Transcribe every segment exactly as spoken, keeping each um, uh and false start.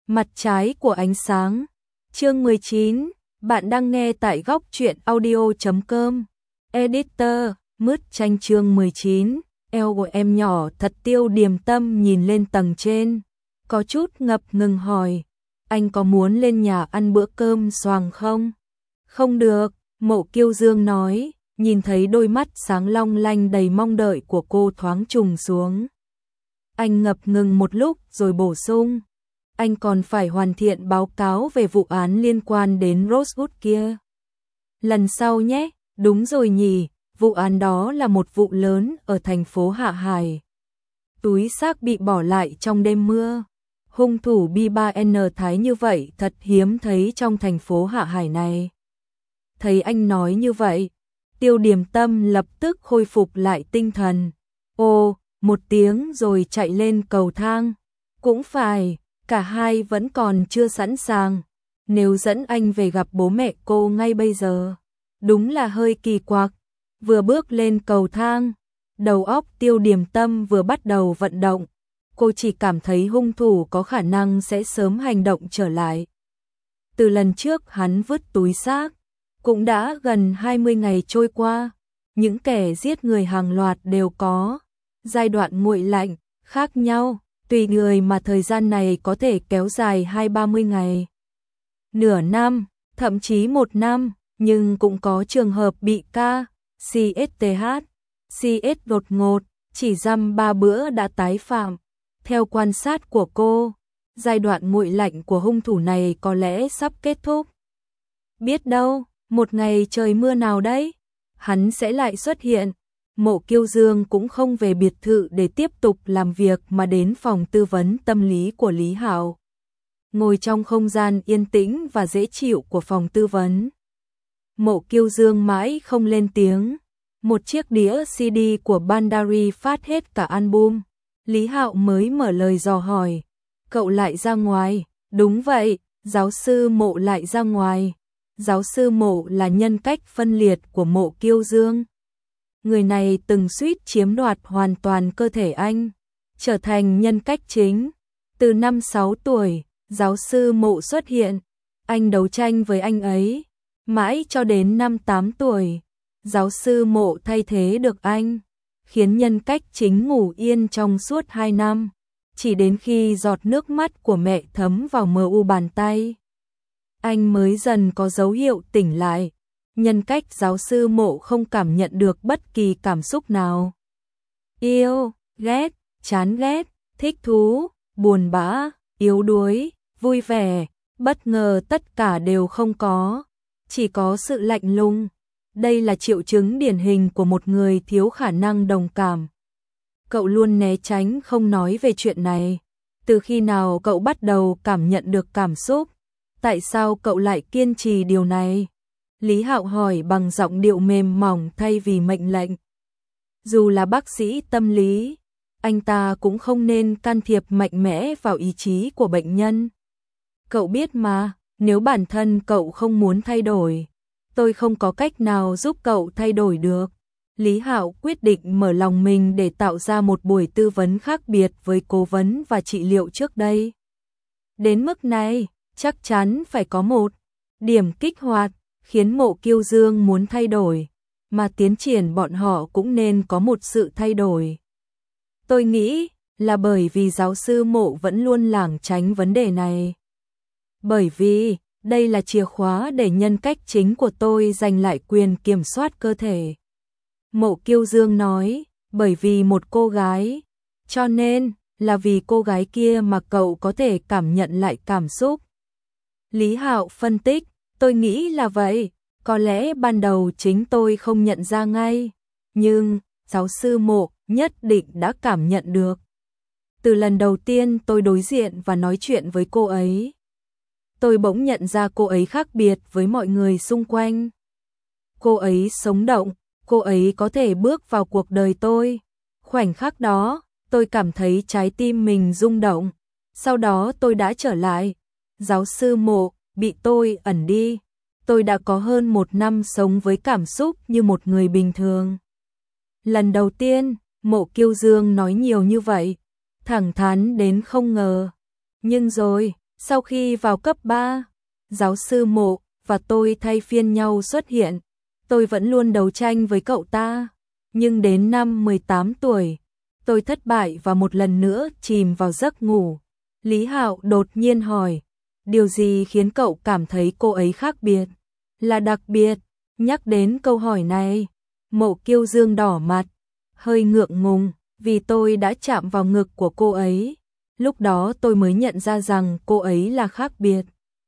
Mặt trái của ánh sáng. Chương mười chín, bạn đang nghe tại góc truyện audio chấm com. Editor, mứt tranh chương mười chín, eo của em nhỏ thật. Tiêu Điềm Tâm nhìn lên tầng trên, có chút ngập ngừng hỏi, anh có muốn lên nhà ăn bữa cơm xoàng không? Không được, Mộ Kiêu Dương nói, nhìn thấy đôi mắt sáng long lanh đầy mong đợi của cô thoáng trùng xuống. Anh ngập ngừng một lúc rồi bổ sung, anh còn phải hoàn thiện báo cáo về vụ án liên quan đến Rosewood kia. Lần sau nhé, đúng rồi nhỉ, vụ án đó là một vụ lớn ở thành phố Hạ Hải. Túi xác bị bỏ lại trong đêm mưa. Hung thủ bi ba N thái như vậy thật hiếm thấy trong thành phố Hạ Hải này. Thấy anh nói như vậy, Tiêu Điềm Tâm lập tức khôi phục lại tinh thần. Ô, một tiếng rồi chạy lên cầu thang. Cũng phải, cả hai vẫn còn chưa sẵn sàng. Nếu dẫn anh về gặp bố mẹ cô ngay bây giờ, đúng là hơi kỳ quặc. Vừa bước lên cầu thang, đầu óc Tiêu Điềm Tâm vừa bắt đầu vận động. Cô chỉ cảm thấy hung thủ có khả năng sẽ sớm hành động trở lại. Từ lần trước hắn vứt túi xác, cũng đã gần hai mươi ngày trôi qua. Những kẻ giết người hàng loạt đều có giai đoạn nguội lạnh khác nhau, tùy người mà thời gian này có thể kéo dài hai ba mươi ngày, nửa năm, thậm chí một năm, nhưng cũng có trường hợp bị ca, CSTH, CS đột ngột, chỉ dăm ba bữa đã tái phạm. Theo quan sát của cô, giai đoạn nguội lạnh của hung thủ này có lẽ sắp kết thúc. Biết đâu, một ngày trời mưa nào đấy, hắn sẽ lại xuất hiện. Mộ Kiêu Dương cũng không về biệt thự để tiếp tục làm việc mà đến phòng tư vấn tâm lý của Lý Hạo. Ngồi trong không gian yên tĩnh và dễ chịu của phòng tư vấn, Mộ Kiêu Dương mãi không lên tiếng. Một chiếc đĩa xê đê của Bandari phát hết cả album. Lý Hạo mới mở lời dò hỏi, cậu lại ra ngoài? Đúng vậy, giáo sư Mộ lại ra ngoài. Giáo sư Mộ là nhân cách phân liệt của Mộ Kiêu Dương. Người này từng suýt chiếm đoạt hoàn toàn cơ thể anh, trở thành nhân cách chính. Từ năm sáu tuổi, giáo sư Mộ xuất hiện, anh đấu tranh với anh ấy, mãi cho đến năm tám tuổi, giáo sư Mộ thay thế được anh, khiến nhân cách chính ngủ yên trong suốt hai năm, chỉ đến khi giọt nước mắt của mẹ thấm vào mờ u bàn tay, anh mới dần có dấu hiệu tỉnh lại. Nhân cách giáo sư Mộ không cảm nhận được bất kỳ cảm xúc nào. Yêu, ghét, chán ghét, thích thú, buồn bã, yếu đuối, vui vẻ, bất ngờ, tất cả đều không có, chỉ có sự lạnh lùng. Đây là triệu chứng điển hình của một người thiếu khả năng đồng cảm. Cậu luôn né tránh không nói về chuyện này. Từ khi nào cậu bắt đầu cảm nhận được cảm xúc? Tại sao cậu lại kiên trì điều này? Lý Hạo hỏi bằng giọng điệu mềm mỏng thay vì mệnh lệnh. Dù là bác sĩ tâm lý, anh ta cũng không nên can thiệp mạnh mẽ vào ý chí của bệnh nhân. Cậu biết mà, nếu bản thân cậu không muốn thay đổi, tôi không có cách nào giúp cậu thay đổi được. Lý Hạo quyết định mở lòng mình để tạo ra một buổi tư vấn khác biệt với cố vấn và trị liệu trước đây. Đến mức này, chắc chắn phải có một điểm kích hoạt, khiến Mộ Kiêu Dương muốn thay đổi, mà tiến triển bọn họ cũng nên có một sự thay đổi. Tôi nghĩ là bởi vì giáo sư Mộ vẫn luôn lảng tránh vấn đề này. Bởi vì đây là chìa khóa để nhân cách chính của tôi giành lại quyền kiểm soát cơ thể. Mộ Kiêu Dương nói, bởi vì một cô gái, cho nên là vì cô gái kia mà cậu có thể cảm nhận lại cảm xúc. Lý Hạo phân tích, tôi nghĩ là vậy, có lẽ ban đầu chính tôi không nhận ra ngay, nhưng giáo sư Mộ nhất định đã cảm nhận được. Từ lần đầu tiên tôi đối diện và nói chuyện với cô ấy, tôi bỗng nhận ra cô ấy khác biệt với mọi người xung quanh. Cô ấy sống động, cô ấy có thể bước vào cuộc đời tôi. Khoảnh khắc đó, tôi cảm thấy trái tim mình rung động. Sau đó tôi đã trở lại. Giáo sư Mộ bị tôi ẩn đi. Tôi đã có hơn một năm sống với cảm xúc như một người bình thường. Lần đầu tiên, Mộ Kiêu Dương nói nhiều như vậy, thẳng thắn đến không ngờ. Nhưng rồi, Sau khi vào cấp ba, giáo sư Mộ và tôi thay phiên nhau xuất hiện. Tôi vẫn luôn đấu tranh với cậu ta. Nhưng đến năm mười tám tuổi, tôi thất bại và một lần nữa chìm vào giấc ngủ. Lý Hạo đột nhiên hỏi, điều gì khiến cậu cảm thấy cô ấy khác biệt? Là đặc biệt? Nhắc đến câu hỏi này, Mộ Kiêu Dương đỏ mặt, hơi ngượng ngùng, vì tôi đã chạm vào ngực của cô ấy. Lúc đó tôi mới nhận ra rằng cô ấy là khác biệt.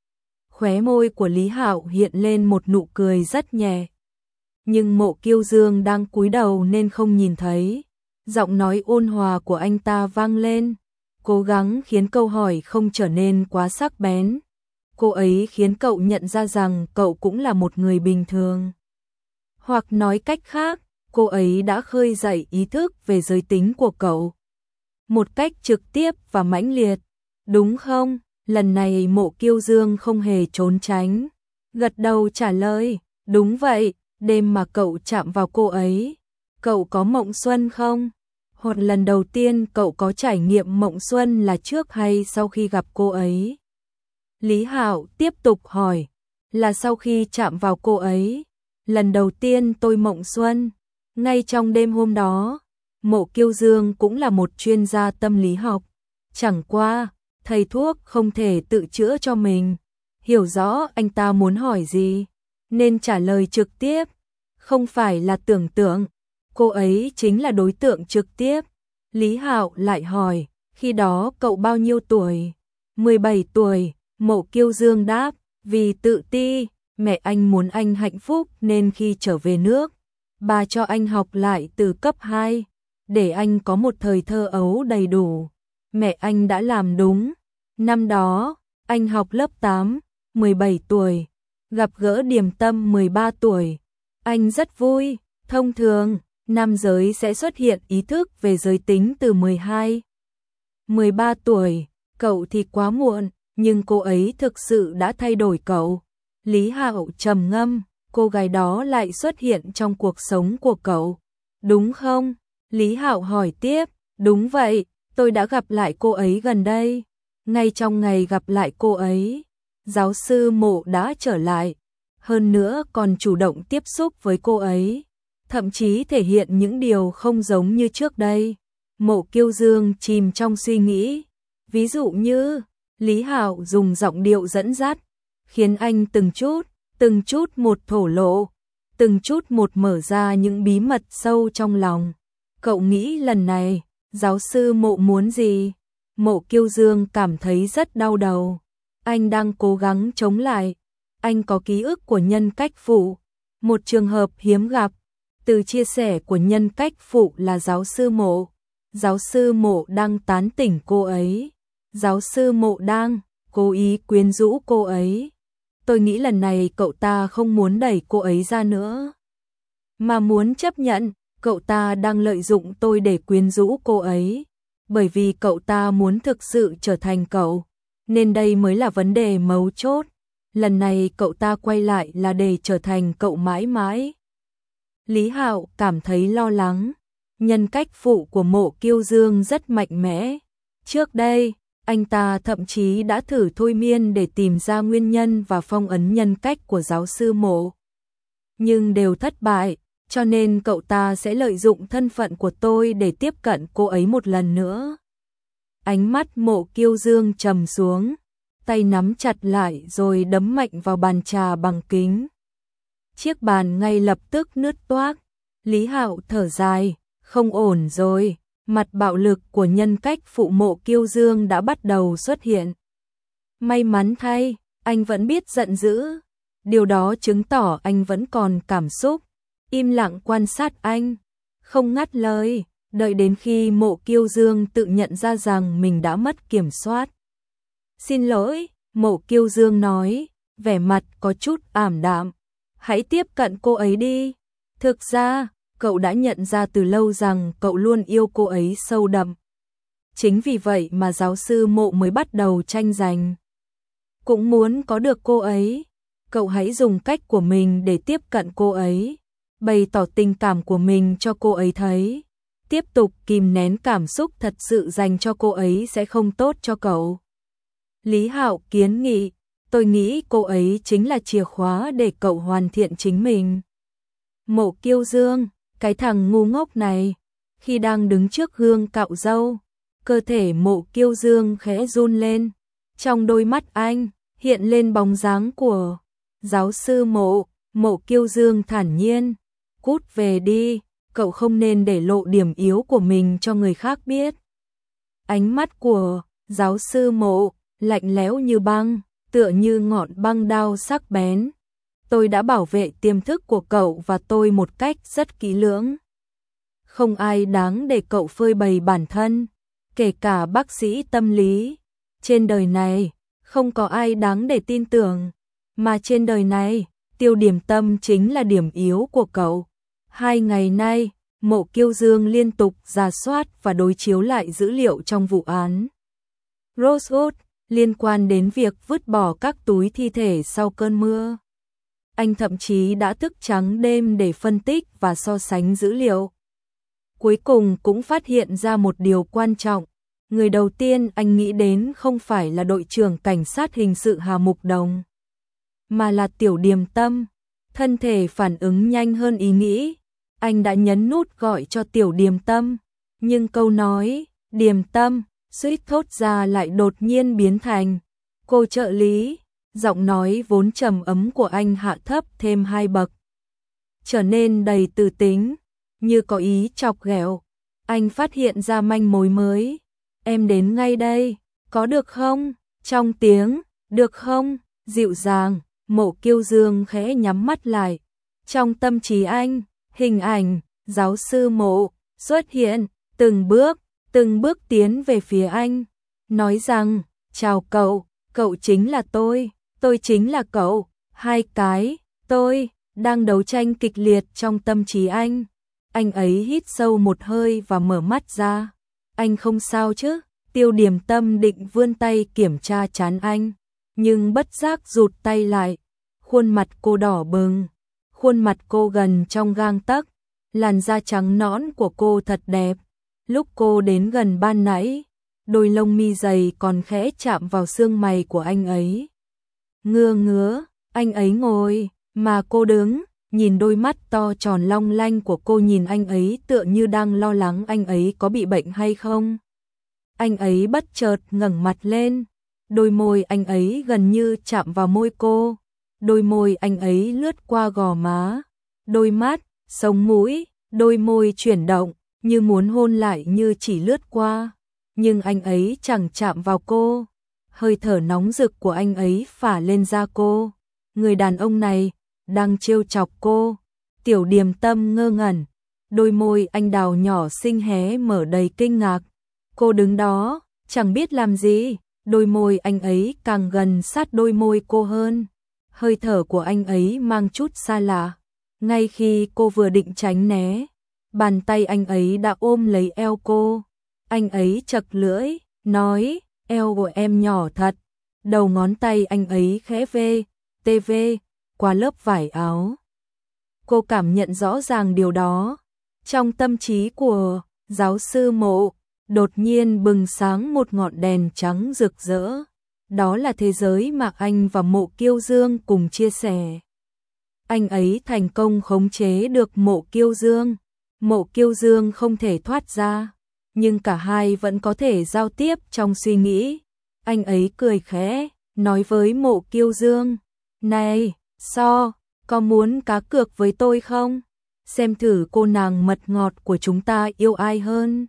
Khóe môi của Lý Hạo hiện lên một nụ cười rất nhẹ. Nhưng Mộ Kiêu Dương đang cúi đầu nên không nhìn thấy. Giọng nói ôn hòa của anh ta vang lên, cố gắng khiến câu hỏi không trở nên quá sắc bén. Cô ấy khiến cậu nhận ra rằng cậu cũng là một người bình thường. Hoặc nói cách khác, cô ấy đã khơi dậy ý thức về giới tính của cậu. Một cách trực tiếp và mãnh liệt, đúng không? Lần này Mộ Kiêu Dương không hề trốn tránh. Gật đầu trả lời, đúng vậy, đêm mà cậu chạm vào cô ấy. Cậu có mộng xuân không? Hoặc lần đầu tiên cậu có trải nghiệm mộng xuân là trước hay sau khi gặp cô ấy? Lý Hạo tiếp tục hỏi, là sau khi chạm vào cô ấy. Lần đầu tiên tôi mộng xuân, ngay trong đêm hôm đó. Mộ Kiêu Dương cũng là một chuyên gia tâm lý học. Chẳng qua, thầy thuốc không thể tự chữa cho mình. Hiểu rõ anh ta muốn hỏi gì, nên trả lời trực tiếp. Không phải là tưởng tượng, cô ấy chính là đối tượng trực tiếp. Lý Hạo lại hỏi, khi đó cậu bao nhiêu tuổi? mười bảy tuổi, Mộ Kiêu Dương đáp, vì tự ti, mẹ anh muốn anh hạnh phúc nên khi trở về nước, bà cho anh học lại từ cấp hai, để anh có một thời thơ ấu đầy đủ. Mẹ anh đã làm đúng. Năm đó, anh học lớp tám, mười bảy tuổi, gặp gỡ Điềm Tâm mười ba tuổi. Anh rất vui, thông thường, nam giới sẽ xuất hiện ý thức về giới tính từ mười hai, mười ba tuổi, cậu thì quá muộn, nhưng cô ấy thực sự đã thay đổi cậu. Lý Hạo trầm ngâm, cô gái đó lại xuất hiện trong cuộc sống của cậu, đúng không? Lý Hạo hỏi tiếp, đúng vậy, tôi đã gặp lại cô ấy gần đây. Ngay trong ngày gặp lại cô ấy, giáo sư Mộ đã trở lại, hơn nữa còn chủ động tiếp xúc với cô ấy, thậm chí thể hiện những điều không giống như trước đây. Mộ Kiêu Dương chìm trong suy nghĩ, ví dụ như, Lý Hạo dùng giọng điệu dẫn dắt, khiến anh từng chút, từng chút một thổ lộ, từng chút một mở ra những bí mật sâu trong lòng. Cậu nghĩ lần này, giáo sư Mộ muốn gì? Mộ Kiêu Dương cảm thấy rất đau đầu. Anh đang cố gắng chống lại. Anh có ký ức của nhân cách phụ, một trường hợp hiếm gặp. Từ chia sẻ của nhân cách phụ là giáo sư Mộ. Giáo sư Mộ đang tán tỉnh cô ấy. Giáo sư Mộ đang cố ý quyến rũ cô ấy. Tôi nghĩ lần này cậu ta không muốn đẩy cô ấy ra nữa, mà muốn chấp nhận cậu ta đang lợi dụng tôi để quyến rũ cô ấy. Bởi vì cậu ta muốn thực sự trở thành cậu, nên đây mới là vấn đề mấu chốt. Lần này cậu ta quay lại là để trở thành cậu mãi mãi. Lý Hạo cảm thấy lo lắng. Nhân cách phụ của Mộ Kiêu Dương rất mạnh mẽ. Trước đây, anh ta thậm chí đã thử thôi miên để tìm ra nguyên nhân và phong ấn nhân cách của giáo sư Mộ. Nhưng đều thất bại, cho nên cậu ta sẽ lợi dụng thân phận của tôi để tiếp cận cô ấy một lần nữa. Ánh mắt Mộ Kiêu Dương trầm xuống, tay nắm chặt lại rồi đấm mạnh vào bàn trà bằng kính. Chiếc bàn ngay lập tức nứt toác. Lý Hạo thở dài, không ổn rồi, mặt bạo lực của nhân cách phụ Mộ Kiêu Dương đã bắt đầu xuất hiện. May mắn thay, anh vẫn biết giận dữ. Điều đó chứng tỏ anh vẫn còn cảm xúc. Im lặng quan sát anh, không ngắt lời, đợi đến khi Mộ Kiêu Dương tự nhận ra rằng mình đã mất kiểm soát. Xin lỗi, Mộ Kiêu Dương nói, vẻ mặt có chút ảm đạm. Hãy tiếp cận cô ấy đi. Thực ra, cậu đã nhận ra từ lâu rằng cậu luôn yêu cô ấy sâu đậm. Chính vì vậy mà giáo sư Mộ mới bắt đầu tranh giành. Cũng muốn có được cô ấy. Cậu hãy dùng cách của mình để tiếp cận cô ấy, bày tỏ tình cảm của mình cho cô ấy thấy. Tiếp tục kìm nén cảm xúc thật sự dành cho cô ấy sẽ không tốt cho cậu. Lý Hạo kiến nghị, tôi nghĩ cô ấy chính là chìa khóa để cậu hoàn thiện chính mình. Mộ Kiêu Dương, cái thằng ngu ngốc này, khi đang đứng trước gương cạo râu, cơ thể Mộ Kiêu Dương khẽ run lên, trong đôi mắt anh hiện lên bóng dáng của giáo sư Mộ. Mộ Kiêu Dương thản nhiên, cút về đi, cậu không nên để lộ điểm yếu của mình cho người khác biết. Ánh mắt của giáo sư Mộ lạnh lẽo như băng, tựa như ngọn băng đao sắc bén. Tôi đã bảo vệ tiềm thức của cậu và tôi một cách rất kỹ lưỡng. Không ai đáng để cậu phơi bày bản thân, kể cả bác sĩ tâm lý. Trên đời này, không có ai đáng để tin tưởng, mà trên đời này, Tiêu Điểm Tâm chính là điểm yếu của cậu. Hai ngày nay, Mộ Kiêu Dương liên tục rà soát và đối chiếu lại dữ liệu trong vụ án Rosewood liên quan đến việc vứt bỏ các túi thi thể sau cơn mưa. Anh thậm chí đã thức trắng đêm để phân tích và so sánh dữ liệu. Cuối cùng cũng phát hiện ra một điều quan trọng. Người đầu tiên anh nghĩ đến không phải là đội trưởng cảnh sát hình sự Hà Mục Đồng, mà là Tiểu Điềm Tâm. Thân thể phản ứng nhanh hơn ý nghĩ. Anh đã nhấn nút gọi cho Tiểu Điềm Tâm, nhưng câu nói Điềm Tâm suýt thốt ra lại đột nhiên biến thành cô trợ lý. Giọng nói vốn trầm ấm của anh hạ thấp thêm hai bậc, trở nên đầy từ tính, như có ý chọc ghẹo. Anh phát hiện ra manh mối mới. Em đến ngay đây, có được không? Trong tiếng được không dịu dàng, Mộ Kiêu Dương khẽ nhắm mắt lại. Trong tâm trí anh, hình ảnh giáo sư Mộ xuất hiện, từng bước, từng bước tiến về phía anh, nói rằng, chào cậu, cậu chính là tôi, tôi chính là cậu. Hai cái tôi đang đấu tranh kịch liệt trong tâm trí anh. Anh ấy hít sâu một hơi và mở mắt ra. Anh không sao chứ? Tiêu Điểm Tâm định vươn tay kiểm tra trán anh, nhưng bất giác rụt tay lại. Khuôn mặt cô đỏ bừng, khuôn mặt cô gần trong gang tấc, làn da trắng nõn của cô thật đẹp. Lúc cô đến gần ban nãy, đôi lông mi dày còn khẽ chạm vào xương mày của anh ấy. Ngưa ngứa, anh ấy ngồi, mà cô đứng, nhìn đôi mắt to tròn long lanh của cô nhìn anh ấy tựa như đang lo lắng anh ấy có bị bệnh hay không. Anh ấy bất chợt ngẩng mặt lên, đôi môi anh ấy gần như chạm vào môi cô, đôi môi anh ấy lướt qua gò má, đôi mắt, sống mũi, đôi môi chuyển động, như muốn hôn lại như chỉ lướt qua, nhưng anh ấy chẳng chạm vào cô. Hơi thở nóng rực của anh ấy phả lên da cô. Người đàn ông này đang trêu chọc cô. Tiểu Điềm Tâm ngơ ngẩn, đôi môi anh đào nhỏ xinh hé mở đầy kinh ngạc. Cô đứng đó, chẳng biết làm gì, đôi môi anh ấy càng gần sát đôi môi cô hơn. Hơi thở của anh ấy mang chút xa lạ. Ngay khi cô vừa định tránh né, bàn tay anh ấy đã ôm lấy eo cô. Anh ấy chật lưỡi, nói, eo của em nhỏ thật. Đầu ngón tay anh ấy khẽ vê, tê vê, qua lớp vải áo. Cô cảm nhận rõ ràng điều đó. Trong tâm trí của giáo sư Mộ, đột nhiên bừng sáng một ngọn đèn trắng rực rỡ. Đó là thế giới mà anh và Mộ Kiêu Dương cùng chia sẻ. Anh ấy thành công khống chế được Mộ Kiêu Dương. Mộ Kiêu Dương không thể thoát ra, nhưng cả hai vẫn có thể giao tiếp trong suy nghĩ. Anh ấy cười khẽ, nói với Mộ Kiêu Dương, này, So, có muốn cá cược với tôi không? Xem thử cô nàng mật ngọt của chúng ta yêu ai hơn.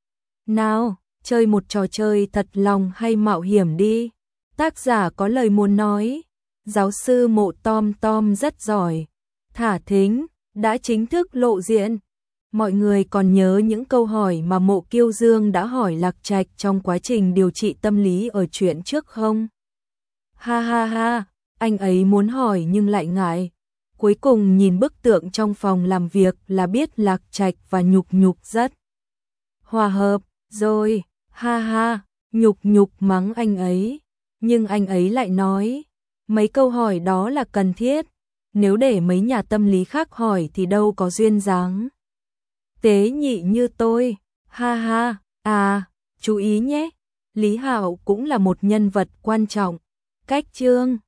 Nào, chơi một trò chơi thật lòng hay mạo hiểm đi. Tác giả có lời muốn nói. Giáo sư Mộ Tom Tom rất giỏi. Thả thính, đã chính thức lộ diện. Mọi người còn nhớ những câu hỏi mà Mộ Kiêu Dương đã hỏi Lạc Trạch trong quá trình điều trị tâm lý ở chuyện trước không? Ha ha ha, anh ấy muốn hỏi nhưng lại ngại. Cuối cùng nhìn bức tượng trong phòng làm việc là biết Lạc Trạch và Nhục Nhục rất hòa hợp, rồi, ha ha, Nhục Nhục mắng anh ấy. Nhưng anh ấy lại nói, mấy câu hỏi đó là cần thiết, nếu để mấy nhà tâm lý khác hỏi thì đâu có duyên dáng tế nhị như tôi, ha ha. À, chú ý nhé, Lý Hạo cũng là một nhân vật quan trọng. Cách chương